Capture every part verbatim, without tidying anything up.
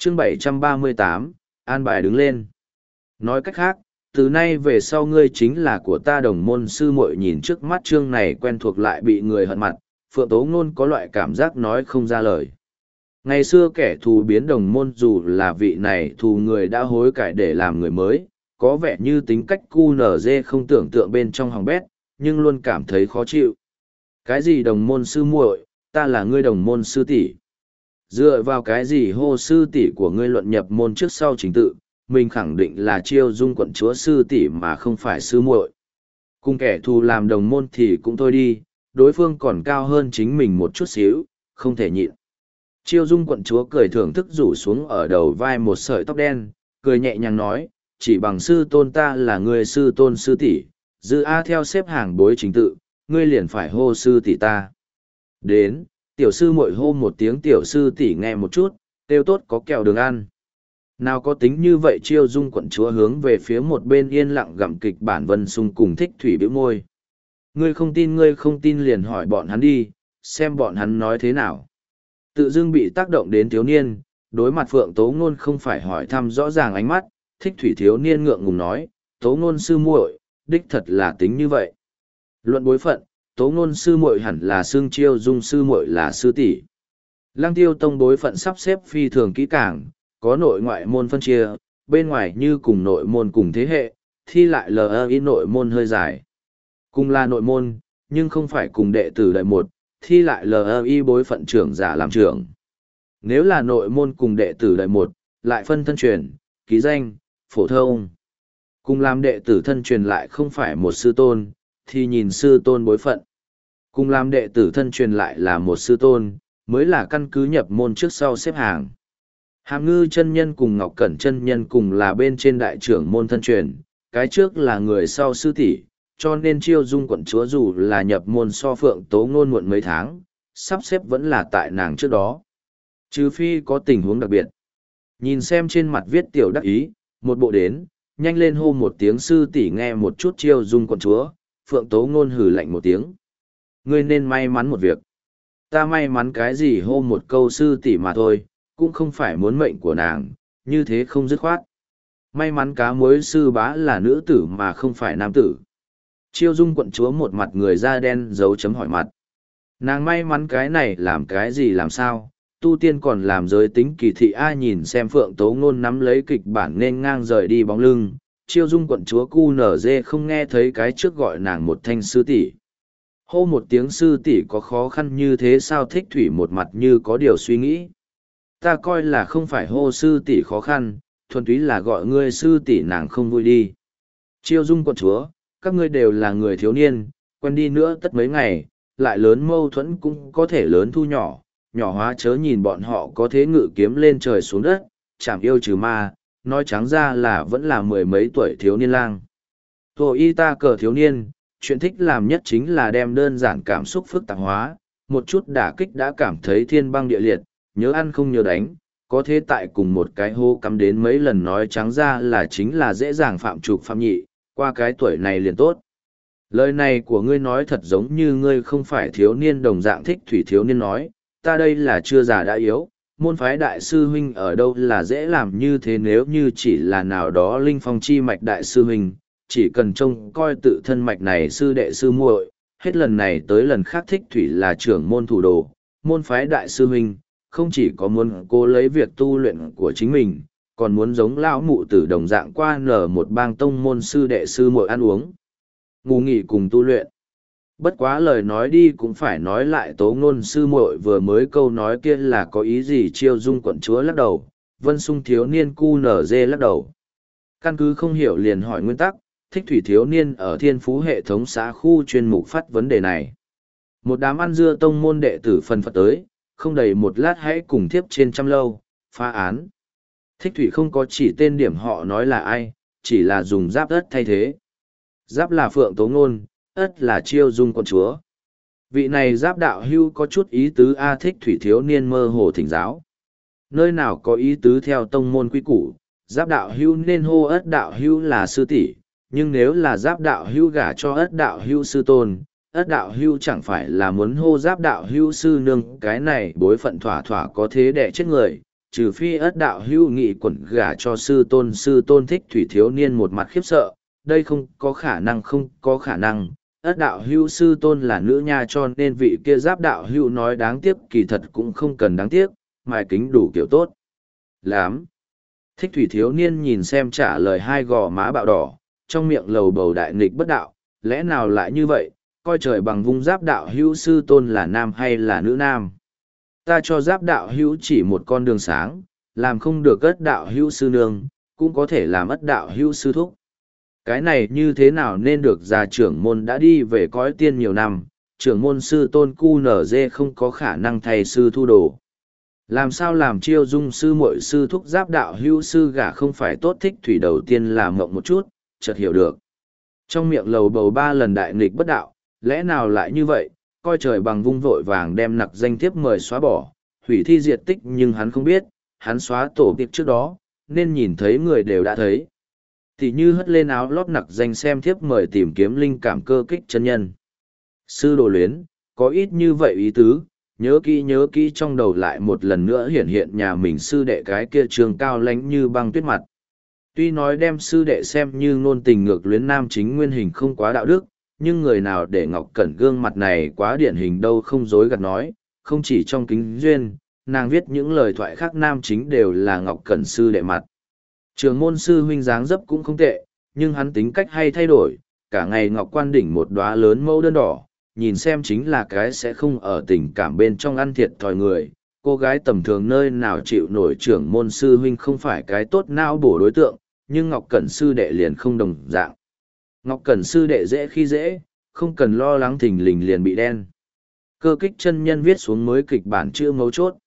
chương bảy trăm ba mươi tám, an bài đứng lên. Nói cách khác, từ nay về sau ngươi chính là của ta đồng môn sư muội. Nhìn trước mắt chương này quen thuộc lại bị người hận mặt, Phượng Tố Ngôn có loại cảm giác nói không ra lời. Ngày xưa kẻ thù biến đồng môn, dù là vị này thù người đã hối cải để làm người mới, có vẻ như tính cách cu nở dê không tưởng tượng bên trong hòng bét, nhưng luôn cảm thấy khó chịu. Cái gì đồng môn sư muội, ta là ngươi đồng môn sư tỷ. Dựa vào cái gì hô sư tỷ của ngươi luận nhập môn trước sau chính tự, mình khẳng định là Chiêu Dung quận chúa sư tỷ mà không phải sư muội. Cùng kẻ thù làm đồng môn thì cũng thôi đi, đối phương còn cao hơn chính mình một chút xíu, không thể nhịn. Chiêu Dung quận chúa cười thưởng thức rủ xuống ở đầu vai một sợi tóc đen, cười nhẹ nhàng nói, chỉ bằng sư tôn ta là người sư tôn sư tỷ, dư A theo xếp hàng bối chính tự, ngươi liền phải hô sư tỷ ta. Đến, tiểu sư muội hô một tiếng tiểu sư tỷ nghe một chút, tiêu tốt có kẹo đường ăn. Nào có tính như vậy. Chiêu Dung quận chúa hướng về phía một bên yên lặng gặm kịch bản Vân Sung cùng Thích Thủy bĩu môi. Ngươi không tin ngươi không tin liền hỏi bọn hắn đi, xem bọn hắn nói thế nào. Tự dưng bị tác động đến thiếu niên, đối mặt Phượng Tố Ngôn không phải hỏi thăm rõ ràng ánh mắt, Thích Thủy thiếu niên ngượng ngùng nói, Tố Ngôn sư muội, đích thật là tính như vậy. Luận bối phận, Tố Ngôn sư muội hẳn là xương Chiêu Dung sư muội là sư tỷ. Lăng Tiêu tông bối phận sắp xếp phi thường kỹ càng, có nội ngoại môn phân chia, bên ngoài như cùng nội môn cùng thế hệ, thi lại lờ ý nội môn hơi dài. Cùng là nội môn, nhưng không phải cùng đệ tử đại một, thi lại lờ ý bối phận trưởng giả làm trưởng. Nếu là nội môn cùng đệ tử đại một, lại phân thân truyền, ký danh, phổ thông. Cùng làm đệ tử thân truyền lại không phải một sư tôn, thì nhìn sư tôn bối phận. Cùng làm đệ tử thân truyền lại là một sư tôn, mới là căn cứ nhập môn trước sau xếp hàng. Hàm Ngư chân nhân cùng Ngọc Cẩn chân nhân cùng là bên trên đại trưởng môn thân truyền, cái trước là người sau sư tỷ, cho nên Chiêu Dung quận chúa dù là nhập môn so Phượng Tố Ngôn muộn mấy tháng, sắp xếp vẫn là tại nàng trước đó. Trừ phi có tình huống đặc biệt. Nhìn xem trên mặt viết tiểu đắc ý, một bộ đến, nhanh lên hô một tiếng sư tỷ nghe một chút Chiêu Dung quận chúa, Phượng Tố Ngôn hừ lạnh một tiếng. Ngươi nên may mắn một việc. Ta may mắn cái gì hô một câu sư tỷ mà thôi, cũng không phải muốn mệnh của nàng, như thế không dứt khoát. May mắn cá muối sư bá là nữ tử mà không phải nam tử. Chiêu Dung quận chúa một mặt người da đen dấu chấm hỏi mặt. Nàng may mắn cái này làm cái gì làm sao, tu tiên còn làm giới tính kỳ thị ai nhìn xem Phượng Tố Ngôn nắm lấy kịch bản nên ngang rời đi bóng lưng. Chiêu Dung quận chúa cu nở dê không nghe thấy cái trước gọi nàng một thanh sư tỷ. Hô một tiếng sư tỷ có khó khăn như thế sao? Thích Thủy một mặt như có điều suy nghĩ. Ta coi là không phải hô sư tỷ khó khăn, thuần túy là gọi ngươi sư tỷ nàng không vui đi. Chiêu Dung quận chúa, các ngươi đều là người thiếu niên, quen đi nữa tất mấy ngày, lại lớn mâu thuẫn cũng có thể lớn thu nhỏ, nhỏ hóa chớ nhìn bọn họ có thế ngự kiếm lên trời xuống đất, chẳng yêu trừ ma, nói trắng ra là vẫn là mười mấy tuổi thiếu niên lang. Thổ y ta cờ thiếu niên, chuyện thích làm nhất chính là đem đơn giản cảm xúc phức tạp hóa, một chút đả kích đã cảm thấy thiên băng địa liệt, nhớ ăn không nhớ đánh, có thế tại cùng một cái hô cắm đến mấy lần nói trắng ra là chính là dễ dàng phạm trục phạm nhị, qua cái tuổi này liền tốt. Lời này của ngươi nói thật giống như ngươi không phải thiếu niên đồng dạng. Thích Thủy thiếu niên nói, ta đây là chưa già đã yếu, môn phái đại sư huynh ở đâu là dễ làm như thế nếu như chỉ là nào đó linh phong chi mạch đại sư huynh, chỉ cần trông coi tự thân mạch này sư đệ sư muội, hết lần này tới lần khác Thích Thủy là trưởng môn thủ đồ, môn phái đại sư huynh, không chỉ có muốn cố lấy việc tu luyện của chính mình, còn muốn giống lão mụ tử đồng dạng qua nở một bang tông môn sư đệ sư muội ăn uống, ngủ nghỉ cùng tu luyện. Bất quá lời nói đi cũng phải nói lại, Tố Ngôn sư muội vừa mới câu nói kia là có ý gì? Chiêu Dung quận chúa lắc đầu, Vân Sung thiếu niên cu nở dê lắc đầu. Căn cứ không hiểu liền hỏi nguyên tắc, Thích Thủy thiếu niên ở Thiên Phú hệ thống xã khu chuyên mục phát vấn đề này. Một đám ăn dưa tông môn đệ tử phần phật tới, không đầy một lát hãy cùng thiếp trên trăm lâu, phá án. Thích Thủy không có chỉ tên điểm họ nói là ai, chỉ là dùng giáp ất thay thế. Giáp là Phượng Tố Ngôn, ất là Chiêu Dung quận chúa. Vị này giáp đạo hưu có chút ý tứ a. Thích Thủy thiếu niên mơ hồ thỉnh giáo. Nơi nào có ý tứ theo tông môn quy củ, giáp đạo hưu nên hô ất đạo hưu là sư tỷ, nhưng nếu là giáp đạo hưu gả cho ất đạo hưu sư tôn, ất đạo hưu chẳng phải là muốn hô giáp đạo hưu sư nương, cái này bối phận thỏa thỏa có thế đẻ chết người. trừ phi ất đạo hữu nghị quẩn gả cho sư tôn sư tôn thích thủy thiếu niên một mặt khiếp sợ, đây không có khả năng không có khả năng, ất đạo hữu sư tôn là nữ nha cho nên vị kia giáp đạo hữu nói đáng tiếc kỳ thật cũng không cần đáng tiếc, mài kính đủ kiểu tốt. Lám. Thích thủy thiếu niên nhìn xem trả lời hai gò má bạo đỏ, trong miệng lầu bầu đại nghịch bất đạo, lẽ nào lại như vậy, coi trời bằng vung giáp đạo hữu sư tôn là nam hay là nữ nam. Ta cho giáp đạo hữu chỉ một con đường sáng, làm không được ất đạo hữu sư nương, cũng có thể làm ất đạo hữu sư thúc. Cái này như thế nào nên được già trưởng môn đã đi về cõi tiên nhiều năm, trưởng môn sư tôn cu nở dê không có khả năng thay sư thu đồ. Làm sao làm chiêu dung sư muội sư thúc giáp đạo hữu sư gả không phải tốt thích thủy đầu tiên là mộng một chút, chợt hiểu được. Trong miệng lầu bầu ba lần đại nghịch bất đạo, lẽ nào lại như vậy, coi trời bằng vung vội vàng đem nặc danh thiếp mời xóa bỏ, hủy thi diệt tích nhưng hắn không biết, hắn xóa tổ tiệp trước đó, nên nhìn thấy người đều đã thấy. Thì như hất lên áo lót nặc danh xem thiếp mời tìm kiếm linh cảm cơ kích chân nhân. Sư đồ luyến, có ít như vậy ý tứ, nhớ kỹ nhớ kỹ trong đầu lại một lần nữa hiện hiện nhà mình sư đệ cái kia trường cao lánh như băng tuyết mặt. Tuy nói đem sư đệ xem như ngôn tình ngược luyến nam chính nguyên hình không quá đạo đức, nhưng người nào để Ngọc Cẩn gương mặt này quá điển hình đâu không dối gạt nói, không chỉ trong kính duyên, nàng viết những lời thoại khác nam chính đều là Ngọc Cẩn sư đệ mặt. Trường môn sư huynh dáng dấp cũng không tệ, nhưng hắn tính cách hay thay đổi, cả ngày Ngọc Quan đỉnh một đóa lớn mẫu đơn đỏ, nhìn xem chính là cái sẽ không ở tình cảm bên trong ăn thiệt thòi người. Cô gái tầm thường nơi nào chịu nổi trưởng môn sư huynh không phải cái tốt não bổ đối tượng, nhưng Ngọc Cẩn sư đệ liền không đồng dạng. Ngọc Cẩn sư đệ dễ khi dễ, không cần lo lắng thình lình liền bị đen. Cơ kích chân nhân viết xuống mới kịch bản chữ mấu chốt.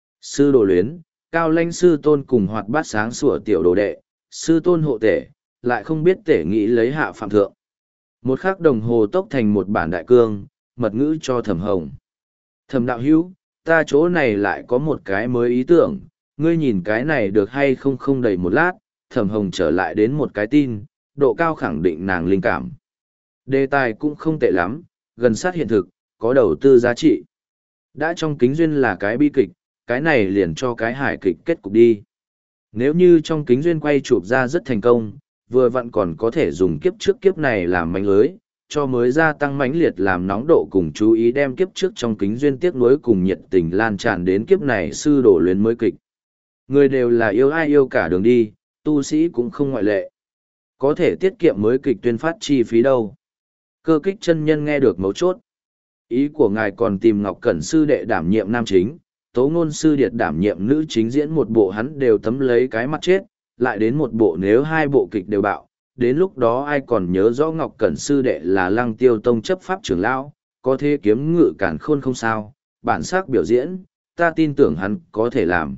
Sư đồ luyến, cao lãnh sư tôn cùng hoạt bát sáng sủa tiểu đồ đệ, sư tôn hộ tể, lại không biết tể nghĩ lấy hạ phạm thượng. Một khắc đồng hồ tốc thành một bản đại cương, mật ngữ cho Thẩm Hồng. Thẩm đạo hữu, ta chỗ này lại có một cái mới ý tưởng, ngươi nhìn cái này được hay không không đầy một lát, Thẩm Hồng trở lại đến một cái tin, độ cao khẳng định nàng linh cảm. Đề tài cũng không tệ lắm, gần sát hiện thực, có đầu tư giá trị. Đã trong kính duyên là cái bi kịch, cái này liền cho cái hài kịch kết cục đi. Nếu như trong kính duyên quay chụp ra rất thành công, vừa vặn còn có thể dùng kiếp trước kiếp này làm mánh lưới, cho mới gia tăng mãnh liệt làm nóng độ cùng chú ý đem kiếp trước trong kính duyên tiếc nuối cùng nhiệt tình lan tràn đến kiếp này sư đổ luyến mới kịch. Người đều là yêu ai yêu cả đường đi, tu sĩ cũng không ngoại lệ. Có thể tiết kiệm mới kịch tuyên phát chi phí đâu. Cơ kích chân nhân nghe được mấu chốt. Ý của ngài còn tìm Ngọc Cẩn sư đệ đảm nhiệm nam chính, Tố Ngôn sư điệt đảm nhiệm nữ chính diễn một bộ hắn đều tấm lấy cái mặt chết, lại đến một bộ nếu hai bộ kịch đều bạo, đến lúc đó ai còn nhớ rõ Ngọc Cẩn sư đệ là Lăng Tiêu Tông chấp pháp trưởng lão, có thể kiếm ngự cản khôn không sao, bản sắc biểu diễn, ta tin tưởng hắn có thể làm.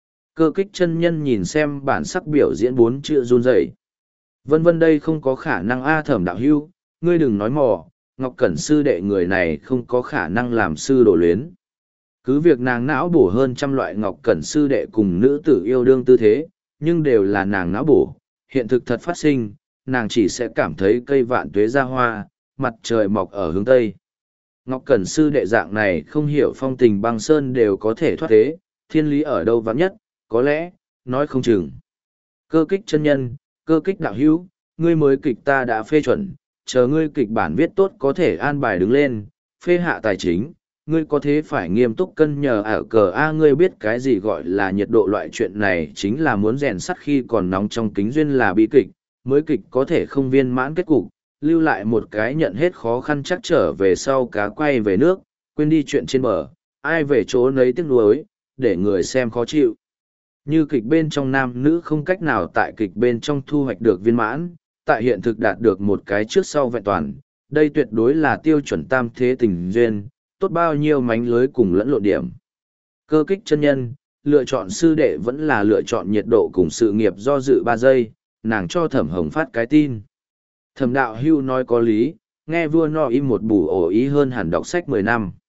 Cơ kích chân nhân nhìn xem bản sắc biểu diễn bốn chữ run rẩy. Vân vân đây không có khả năng a Thẩm đạo hữu, ngươi đừng nói mò, Ngọc Cẩn sư đệ người này không có khả năng làm sư đồ luyến. Cứ việc nàng não bổ hơn trăm loại Ngọc Cẩn sư đệ cùng nữ tử yêu đương tư thế, nhưng đều là nàng não bổ, hiện thực thật phát sinh, nàng chỉ sẽ cảm thấy cây vạn tuế ra hoa, mặt trời mọc ở hướng Tây. Ngọc Cẩn sư đệ dạng này không hiểu phong tình băng sơn đều có thể thoát thế, thiên lý ở đâu vắng nhất, có lẽ, nói không chừng. Cơ kích chân nhân, cơ kích đạo hữu, ngươi mới kịch ta đã phê chuẩn, chờ ngươi kịch bản viết tốt có thể an bài đứng lên, phê hạ tài chính, ngươi có thế phải nghiêm túc cân nhờ ở cờ A ngươi biết cái gì gọi là nhiệt độ loại chuyện này chính là muốn rèn sắt khi còn nóng trong kính duyên là bi kịch, mới kịch có thể không viên mãn kết cục, lưu lại một cái nhận hết khó khăn chắc trở về sau cá quay về nước, quên đi chuyện trên bờ, ai về chỗ nấy tiếc nuối, để người xem khó chịu. Như kịch bên trong nam nữ không cách nào tại kịch bên trong thu hoạch được viên mãn, tại hiện thực đạt được một cái trước sau vẹn toàn, đây tuyệt đối là tiêu chuẩn tam thế tình duyên, tốt bao nhiêu mánh lưới cùng lẫn lộn điểm. Cơ kích chân nhân, lựa chọn sư đệ vẫn là lựa chọn nhiệt độ cùng sự nghiệp do dự ba giây, nàng cho Thẩm Hồng phát cái tin. Thẩm đạo hưu nói có lý, nghe vua no im một bù ổ ý hơn hẳn đọc sách mười năm.